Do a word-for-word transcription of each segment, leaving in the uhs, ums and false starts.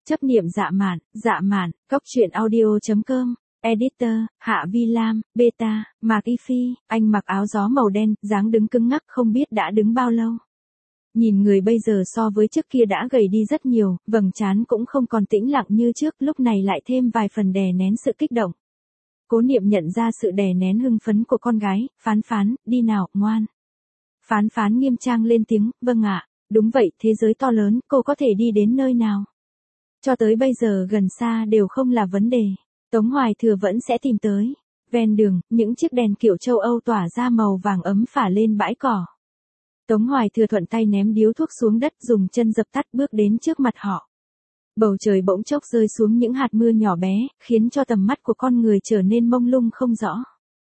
Chấp niệm dạ mạn, dạ mạn, Cóc truyện audio chấm com, Editor, Hạ Vi Lam, Beta, Mạc Y Phi, anh mặc áo gió màu đen, dáng đứng cứng ngắc không biết đã đứng bao lâu. Nhìn người bây giờ so với trước kia đã gầy đi rất nhiều, vầng trán cũng không còn tĩnh lặng như trước, lúc này lại thêm vài phần đè nén sự kích động. Cố Niệm nhận ra sự đè nén hưng phấn của con gái, Phán Phán, đi nào, ngoan. Phán Phán nghiêm trang lên tiếng, vâng ạ, đúng vậy, thế giới to lớn, cô có thể đi đến nơi nào? Cho tới bây giờ gần xa đều không là vấn đề. Tống Hoài Thừa vẫn sẽ tìm tới. Ven đường, những chiếc đèn kiểu châu Âu tỏa ra màu vàng ấm phả lên bãi cỏ. Tống Hoài Thừa thuận tay ném điếu thuốc xuống đất, dùng chân dập tắt, bước đến trước mặt họ. Bầu trời bỗng chốc rơi xuống những hạt mưa nhỏ bé, khiến cho tầm mắt của con người trở nên mông lung không rõ.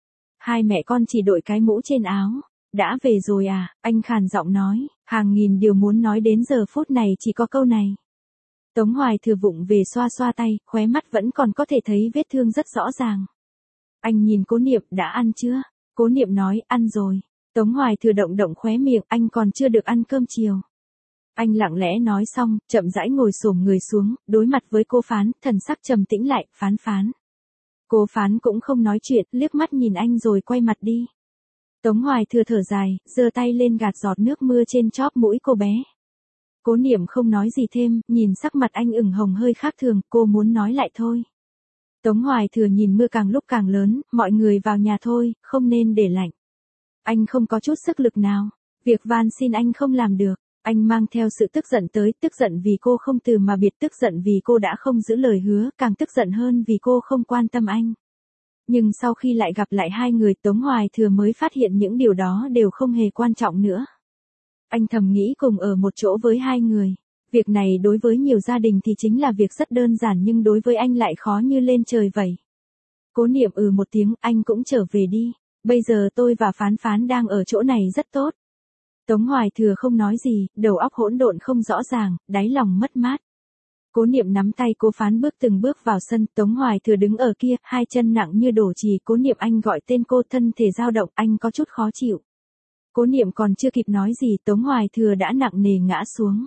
Hai mẹ con chỉ đội cái mũ trên áo. Đã về rồi à, anh khàn giọng nói, hàng nghìn điều muốn nói đến giờ phút này chỉ có câu này. Tống Hoài Thừa vụng về xoa xoa tay, khóe mắt vẫn còn có thể thấy vết thương rất rõ ràng. Anh nhìn Cố Niệm, đã ăn chưa? Cố Niệm nói, ăn rồi. Tống Hoài Thừa động động khóe miệng, anh còn chưa được ăn cơm chiều. Anh lặng lẽ nói xong, chậm rãi ngồi xổm người xuống, đối mặt với cô Phán, thần sắc trầm tĩnh lại, Phán Phán. Cô Phán cũng không nói chuyện, liếc mắt nhìn anh rồi quay mặt đi. Tống Hoài Thừa thở dài, giơ tay lên gạt giọt nước mưa trên chóp mũi cô bé. Cố Niệm không nói gì thêm, nhìn sắc mặt anh ửng hồng hơi khác thường, cô muốn nói lại thôi. Tống Hoài Thừa nhìn mưa càng lúc càng lớn, mọi người vào nhà thôi, không nên để lạnh. Anh không có chút sức lực nào, việc van xin anh không làm được, anh mang theo sự tức giận tới, tức giận vì cô không từ mà biệt, tức giận vì cô đã không giữ lời hứa, càng tức giận hơn vì cô không quan tâm anh. Nhưng sau khi lại gặp lại hai người, Tống Hoài Thừa mới phát hiện những điều đó đều không hề quan trọng nữa. Anh thầm nghĩ cùng ở một chỗ với hai người. Việc này đối với nhiều gia đình thì chính là việc rất đơn giản, nhưng đối với anh lại khó như lên trời vậy. Cố Niệm ừ một tiếng, anh cũng trở về đi. Bây giờ tôi và Phán Phán đang ở chỗ này rất tốt. Tống Hoài Thừa không nói gì, đầu óc hỗn độn không rõ ràng, đáy lòng mất mát. Cố Niệm nắm tay cô Phán bước từng bước vào sân, Tống Hoài Thừa đứng ở kia, hai chân nặng như đổ chì. Cố Niệm, anh gọi tên cô, thân thể dao động, anh có chút khó chịu. Cố Niệm còn chưa kịp nói gì, Tống Hoài Thừa đã nặng nề ngã xuống.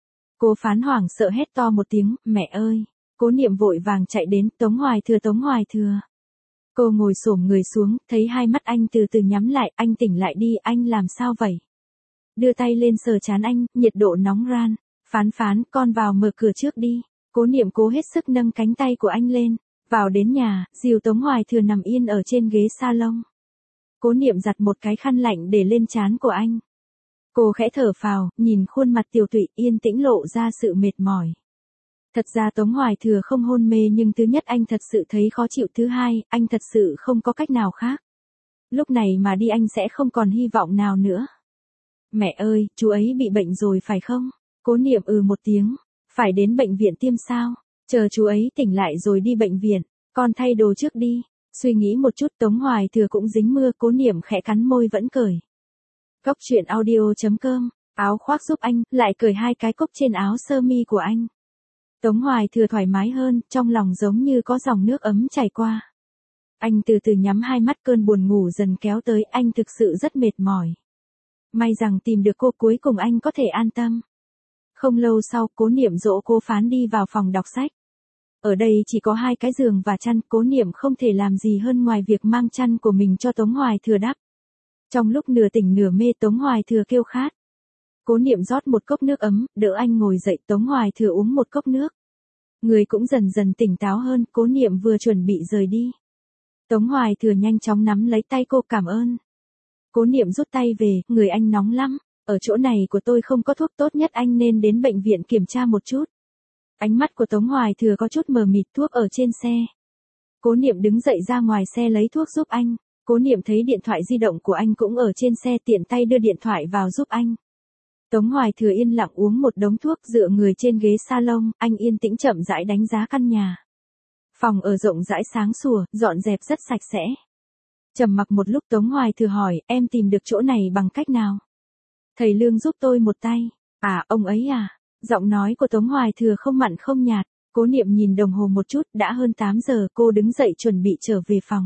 Cô Phán hoảng sợ hét to một tiếng, mẹ ơi. Cố Niệm vội vàng chạy đến, Tống Hoài Thừa, Tống Hoài Thừa. Cô ngồi xổm người xuống, thấy hai mắt anh từ từ nhắm lại, anh tỉnh lại đi, anh làm sao vậy? Đưa tay lên sờ trán anh, nhiệt độ nóng ran. Phán Phán, con vào mở cửa trước đi. Cố Niệm cố hết sức nâng cánh tay của anh lên. Vào đến nhà, dìu Tống Hoài Thừa nằm yên ở trên ghế salon. Cố Niệm giặt một cái khăn lạnh để lên trán của anh. Cô khẽ thở phào, nhìn khuôn mặt tiều tụy yên tĩnh lộ ra sự mệt mỏi. Thật ra Tống Hoài Thừa không hôn mê, nhưng thứ nhất anh thật sự thấy khó chịu, thứ hai, anh thật sự không có cách nào khác. Lúc này mà đi anh sẽ không còn hy vọng nào nữa. Mẹ ơi, chú ấy bị bệnh rồi phải không? Cố Niệm ừ một tiếng. Phải đến bệnh viện tiêm sao? Chờ chú ấy tỉnh lại rồi đi bệnh viện. Con thay đồ trước đi. Suy nghĩ một chút, Tống Hoài Thừa cũng dính mưa, Cố Niệm khẽ cắn môi vẫn cởi. Cóc truyện audio chấm com, áo khoác giúp anh, lại cởi hai cái cúc trên áo sơ mi của anh. Tống Hoài Thừa thoải mái hơn, trong lòng giống như có dòng nước ấm chảy qua. Anh từ từ nhắm hai mắt, cơn buồn ngủ dần kéo tới, anh thực sự rất mệt mỏi. May rằng tìm được cô, cuối cùng anh có thể an tâm. Không lâu sau, Cố Niệm dỗ cô Phán đi vào phòng đọc sách. Ở đây chỉ có hai cái giường và chăn, Cố Niệm không thể làm gì hơn ngoài việc mang chăn của mình cho Tống Hoài Thừa đắp. Trong lúc nửa tỉnh nửa mê, Tống Hoài Thừa kêu khát. Cố Niệm rót một cốc nước ấm, đỡ anh ngồi dậy, Tống Hoài Thừa uống một cốc nước. Người cũng dần dần tỉnh táo hơn, Cố Niệm vừa chuẩn bị rời đi. Tống Hoài Thừa nhanh chóng nắm lấy tay cô, cảm ơn. Cố Niệm rút tay về, người anh nóng lắm, ở chỗ này của tôi không có thuốc, tốt nhất anh nên đến bệnh viện kiểm tra một chút. Ánh mắt của Tống Hoài Thừa có chút mờ mịt, thuốc ở trên xe. Cố Niệm đứng dậy ra ngoài xe lấy thuốc giúp anh. Cố Niệm thấy điện thoại di động của anh cũng ở trên xe, tiện tay đưa điện thoại vào giúp anh. Tống Hoài Thừa yên lặng uống một đống thuốc, dựa người trên ghế salon, anh yên tĩnh chậm rãi đánh giá căn nhà. Phòng ở rộng rãi sáng sủa, dọn dẹp rất sạch sẽ. Trầm mặc một lúc, Tống Hoài Thừa hỏi, em tìm được chỗ này bằng cách nào? Thầy Lương giúp tôi một tay. À, ông ấy à? Giọng nói của Tống Hoài Thừa không mặn không nhạt. Cố Niệm nhìn đồng hồ một chút, đã hơn tám giờ, cô đứng dậy chuẩn bị trở về phòng.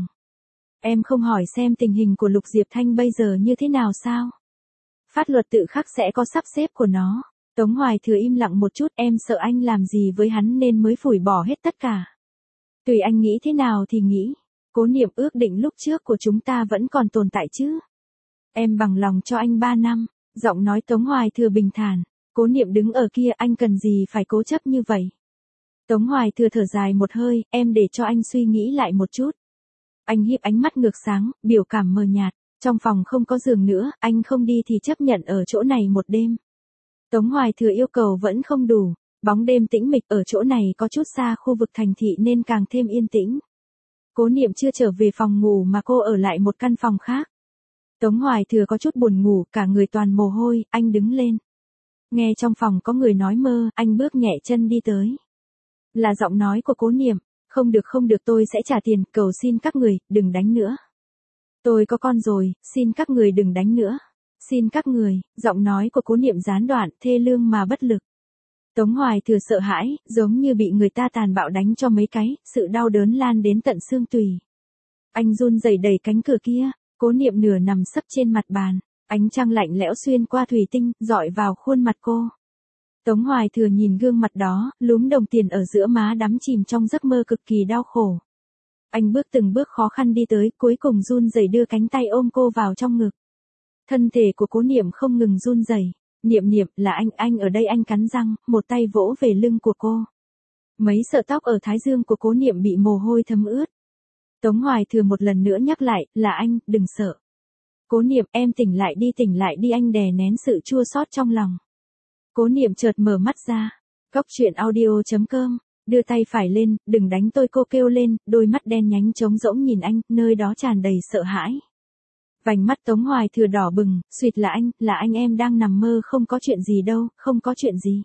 Em không hỏi xem tình hình của Lục Diệp Thanh bây giờ như thế nào sao? Pháp luật tự khắc sẽ có sắp xếp của nó. Tống Hoài Thừa im lặng một chút, em sợ anh làm gì với hắn nên mới phủi bỏ hết tất cả. Tùy anh nghĩ thế nào thì nghĩ. Cố Niệm, ước định lúc trước của chúng ta vẫn còn tồn tại chứ. Em bằng lòng cho anh ba năm. Giọng nói Tống Hoài Thừa bình thản. Cố Niệm đứng ở kia, anh cần gì phải cố chấp như vậy. Tống Hoài Thừa thở dài một hơi, em để cho anh suy nghĩ lại một chút. Anh híp ánh mắt ngược sáng, biểu cảm mờ nhạt. Trong phòng không có giường nữa, anh không đi thì chấp nhận ở chỗ này một đêm. Tống Hoài Thừa yêu cầu vẫn không đủ. Bóng đêm tĩnh mịch, ở chỗ này có chút xa khu vực thành thị nên càng thêm yên tĩnh. Cố Niệm chưa trở về phòng ngủ mà cô ở lại một căn phòng khác. Tống Hoài Thừa có chút buồn ngủ, cả người toàn mồ hôi, anh đứng lên. Nghe trong phòng có người nói mơ, anh bước nhẹ chân đi tới. Là giọng nói của Cố Niệm. Không được không được, tôi sẽ trả tiền, cầu xin các người, đừng đánh nữa. Tôi có con rồi, xin các người đừng đánh nữa. Xin các người, giọng nói của Cố Niệm gián đoạn, thê lương mà bất lực. Tống Hoài Thừa sợ hãi, giống như bị người ta tàn bạo đánh cho mấy cái, sự đau đớn lan đến tận xương tủy. Anh run rẩy đẩy cánh cửa kia, Cố Niệm nửa nằm sấp trên mặt bàn, ánh trăng lạnh lẽo xuyên qua thủy tinh, dọi vào khuôn mặt cô. Tống Hoài Thừa nhìn gương mặt đó, lúm đồng tiền ở giữa má đắm chìm trong giấc mơ cực kỳ đau khổ. Anh bước từng bước khó khăn đi tới, cuối cùng run rẩy đưa cánh tay ôm cô vào trong ngực. Thân thể của Cố Niệm không ngừng run rẩy. Niệm Niệm, là anh, anh ở đây. Anh cắn răng, một tay vỗ về lưng của cô. Mấy sợi tóc ở thái dương của Cố Niệm bị mồ hôi thấm ướt. Tống Hoài Thừa một lần nữa nhắc lại, là anh, đừng sợ. Cố Niệm, em tỉnh lại đi, tỉnh lại đi, anh đè nén sự chua xót trong lòng. Cố Niệm chợt mở mắt ra. Cóc truyện audio chấm com, đưa tay phải lên, đừng đánh tôi, cô kêu lên, đôi mắt đen nhánh trống rỗng nhìn anh, nơi đó tràn đầy sợ hãi. Vành mắt Tống Hoài Thừa đỏ bừng, suýt, là anh, là anh, em đang nằm mơ, không có chuyện gì đâu, không có chuyện gì.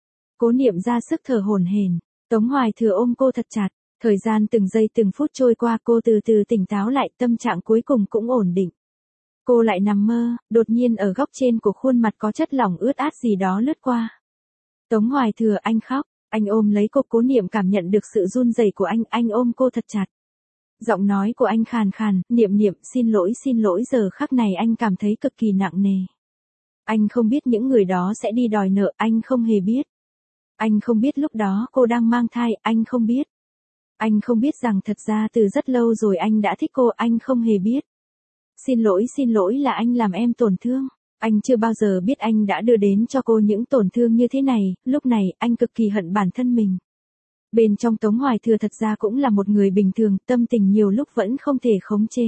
Cố Niệm ra sức thở hổn hển, Tống Hoài Thừa ôm cô thật chặt, thời gian từng giây từng phút trôi qua, cô từ từ tỉnh táo lại, tâm trạng cuối cùng cũng ổn định. Cô lại nằm mơ, đột nhiên ở góc trên của khuôn mặt có chất lỏng ướt át gì đó lướt qua. Tống Hoài Thừa, anh khóc, anh ôm lấy cô. Cố Niệm cảm nhận được sự run rẩy của anh, anh ôm cô thật chặt. Giọng nói của anh khàn khàn, Niệm Niệm, xin lỗi xin lỗi, giờ khắc này anh cảm thấy cực kỳ nặng nề. Anh không biết những người đó sẽ đi đòi nợ, anh không hề biết. Anh không biết lúc đó cô đang mang thai, anh không biết. Anh không biết rằng thật ra từ rất lâu rồi anh đã thích cô, anh không hề biết. Xin lỗi xin lỗi, là anh làm em tổn thương. Anh chưa bao giờ biết anh đã đưa đến cho cô những tổn thương như thế này, lúc này anh cực kỳ hận bản thân mình. Bên trong Tống Hoài Thừa thật ra cũng là một người bình thường, tâm tình nhiều lúc vẫn không thể khống chế.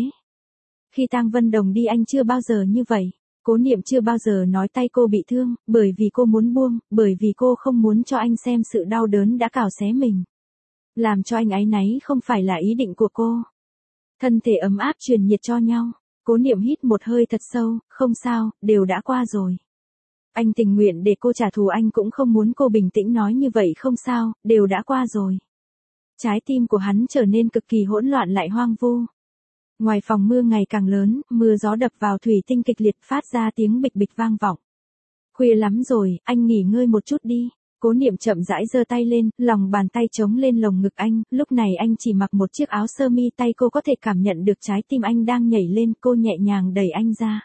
Khi Tang Vân Đồng đi anh chưa bao giờ như vậy. Cố Niệm chưa bao giờ nói tay cô bị thương, bởi vì cô muốn buông, bởi vì cô không muốn cho anh xem sự đau đớn đã cào xé mình. Làm cho anh áy náy không phải là ý định của cô. Thân thể ấm áp truyền nhiệt cho nhau. Cố Niệm hít một hơi thật sâu, không sao, đều đã qua rồi. Anh tình nguyện để cô trả thù, anh cũng không muốn cô bình tĩnh nói như vậy, không sao, đều đã qua rồi. Trái tim của hắn trở nên cực kỳ hỗn loạn lại hoang vu. Ngoài phòng mưa ngày càng lớn, mưa gió đập vào thủy tinh kịch liệt phát ra tiếng bịch bịch vang vọng. Khuya lắm rồi, anh nghỉ ngơi một chút đi. Cố Niệm chậm rãi giơ tay lên, lòng bàn tay chống lên lồng ngực anh, lúc này anh chỉ mặc một chiếc áo sơ mi, tay cô có thể cảm nhận được trái tim anh đang nhảy lên, cô nhẹ nhàng đẩy anh ra.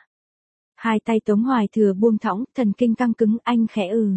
Hai tay Tống Hoài Thừa buông thõng, thần kinh căng cứng, anh khẽ ừ.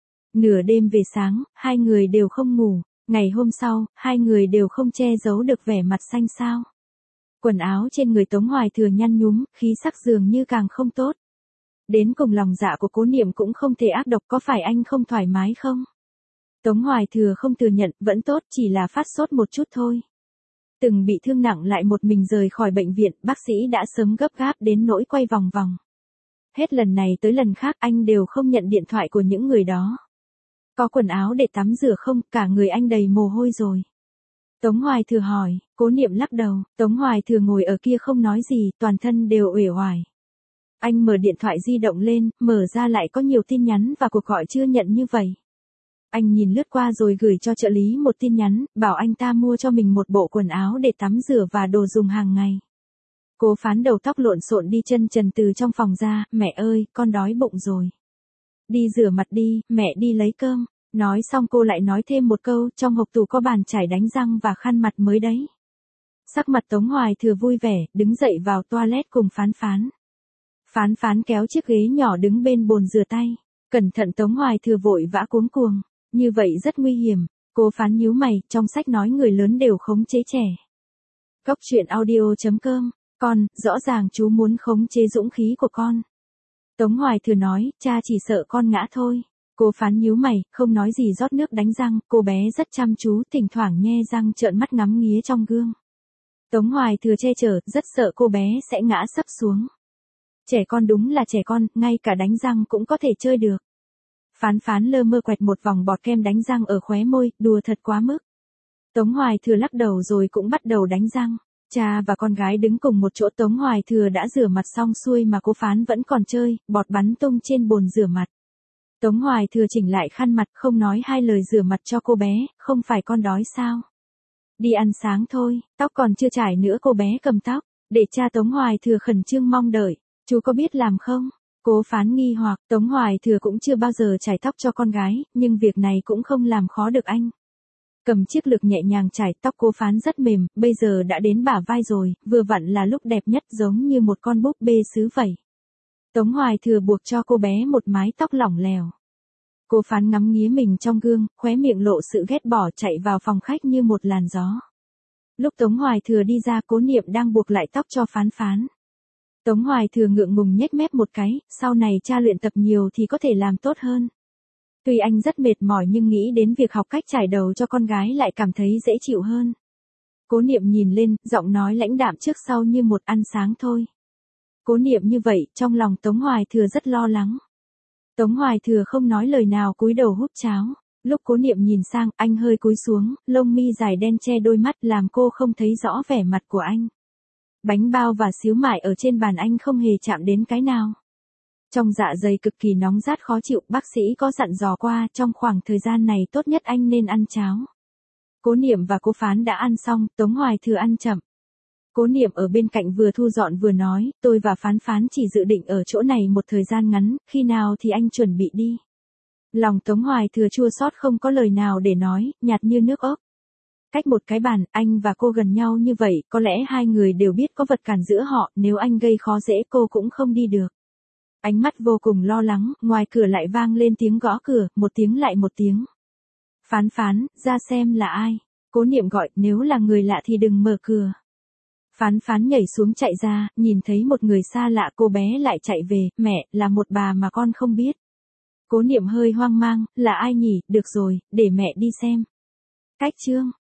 Nửa đêm về sáng, hai người đều không ngủ, ngày hôm sau, hai người đều không che giấu được vẻ mặt xanh xao. Quần áo trên người Tống Hoài Thừa nhăn nhúm, khí sắc dường như càng không tốt. Đến cùng lòng dạ của Cố Niệm cũng không thể ác độc, có phải anh không thoải mái không? Tống Hoài Thừa không thừa nhận, vẫn tốt, chỉ là phát sốt một chút thôi. Từng bị thương nặng lại một mình rời khỏi bệnh viện, bác sĩ đã sớm gấp gáp đến nỗi quay vòng vòng. Hết lần này tới lần khác anh đều không nhận điện thoại của những người đó. Có quần áo để tắm rửa không, cả người anh đầy mồ hôi rồi. Tống Hoài Thừa hỏi, Cố Niệm lắc đầu, Tống Hoài Thừa ngồi ở kia không nói gì, toàn thân đều uể oải. Anh mở điện thoại di động lên, mở ra lại có nhiều tin nhắn và cuộc gọi chưa nhận như vậy. Anh nhìn lướt qua rồi gửi cho trợ lý một tin nhắn, bảo anh ta mua cho mình một bộ quần áo để tắm rửa và đồ dùng hàng ngày. Cố Phán đầu tóc lộn xộn đi chân trần từ trong phòng ra, mẹ ơi, con đói bụng rồi. Đi rửa mặt đi, mẹ đi lấy cơm. Nói xong cô lại nói thêm một câu, trong hộp tủ có bàn chải đánh răng và khăn mặt mới đấy. Sắc mặt Tống Hoài Thừa vui vẻ, đứng dậy vào toilet cùng Phán Phán. Phán Phán kéo chiếc ghế nhỏ đứng bên bồn rửa tay. Cẩn thận Tống Hoài Thừa vội vã cuống cuồng. Như vậy rất nguy hiểm. Cố Phán nhíu mày, trong sách nói người lớn đều khống chế trẻ. Cốc truyện audio chấm com. Con, rõ ràng chú muốn khống chế dũng khí của con. Tống Hoài Thừa nói, cha chỉ sợ con ngã thôi. Cố Phán nhíu mày, không nói gì rót nước đánh răng, cô bé rất chăm chú, thỉnh thoảng nhe răng trợn mắt ngắm nghía trong gương. Tống Hoài Thừa che chở, rất sợ cô bé sẽ ngã sấp xuống. Trẻ con đúng là trẻ con, ngay cả đánh răng cũng có thể chơi được. Phán Phán lơ mơ quẹt một vòng bọt kem đánh răng ở khóe môi, đùa thật quá mức. Tống Hoài Thừa lắc đầu rồi cũng bắt đầu đánh răng. Cha và con gái đứng cùng một chỗ. Tống Hoài Thừa đã rửa mặt xong xuôi mà Cố Phán vẫn còn chơi, bọt bắn tung trên bồn rửa mặt. Tống Hoài Thừa chỉnh lại khăn mặt, không nói hai lời rửa mặt cho cô bé, không phải con đói sao? Đi ăn sáng thôi, tóc còn chưa chải nữa. Cô bé cầm tóc, để cha. Tống Hoài Thừa khẩn trương mong đợi, chú có biết làm không? Cố Phán nghi hoặc, Tống Hoài Thừa cũng chưa bao giờ chải tóc cho con gái, nhưng việc này cũng không làm khó được anh. Cầm chiếc lược nhẹ nhàng chải, tóc Cố Phán rất mềm, bây giờ đã đến bả vai rồi, vừa vặn là lúc đẹp nhất, giống như một con búp bê sứ vẩy. Tống Hoài Thừa buộc cho cô bé một mái tóc lỏng lẻo. Cố Phán ngắm nghía mình trong gương, khóe miệng lộ sự ghét bỏ, chạy vào phòng khách như một làn gió. Lúc Tống Hoài Thừa đi ra, Cố Niệm đang buộc lại tóc cho Phán Phán. Tống Hoài Thừa ngượng ngùng nhếch mép một cái, sau này cha luyện tập nhiều thì có thể làm tốt hơn. Tuy anh rất mệt mỏi nhưng nghĩ đến việc học cách chải đầu cho con gái lại cảm thấy dễ chịu hơn. Cố Niệm nhìn lên, giọng nói lãnh đạm trước sau như một ăn sáng thôi. Cố Niệm như vậy, trong lòng Tống Hoài Thừa rất lo lắng. Tống Hoài Thừa không nói lời nào, cúi đầu húp cháo. Lúc Cố Niệm nhìn sang, anh hơi cúi xuống, lông mi dài đen che đôi mắt làm cô không thấy rõ vẻ mặt của anh. Bánh bao và xíu mại ở trên bàn anh không hề chạm đến cái nào. Trong dạ dày cực kỳ nóng rát khó chịu, bác sĩ có dặn dò qua, trong khoảng thời gian này tốt nhất anh nên ăn cháo. Cố Niệm và Cố Phán đã ăn xong, Tống Hoài Thừa ăn chậm. Cố Niệm ở bên cạnh vừa thu dọn vừa nói, tôi và Phán Phán chỉ dự định ở chỗ này một thời gian ngắn, khi nào thì anh chuẩn bị đi. Lòng Tống Hoài Thừa chua xót không có lời nào để nói, nhạt như nước ốc. Cách một cái bàn, anh và cô gần nhau như vậy, có lẽ hai người đều biết có vật cản giữa họ, nếu anh gây khó dễ cô cũng không đi được. Ánh mắt vô cùng lo lắng, ngoài cửa lại vang lên tiếng gõ cửa, một tiếng lại một tiếng. Phán Phán, ra xem là ai. Cố Niệm gọi, nếu là người lạ thì đừng mở cửa. Phán Phán nhảy xuống chạy ra, nhìn thấy một người xa lạ, cô bé lại chạy về, mẹ, là một bà mà con không biết. Cố Niệm hơi hoang mang, là ai nhỉ, được rồi, để mẹ đi xem. Cách chương.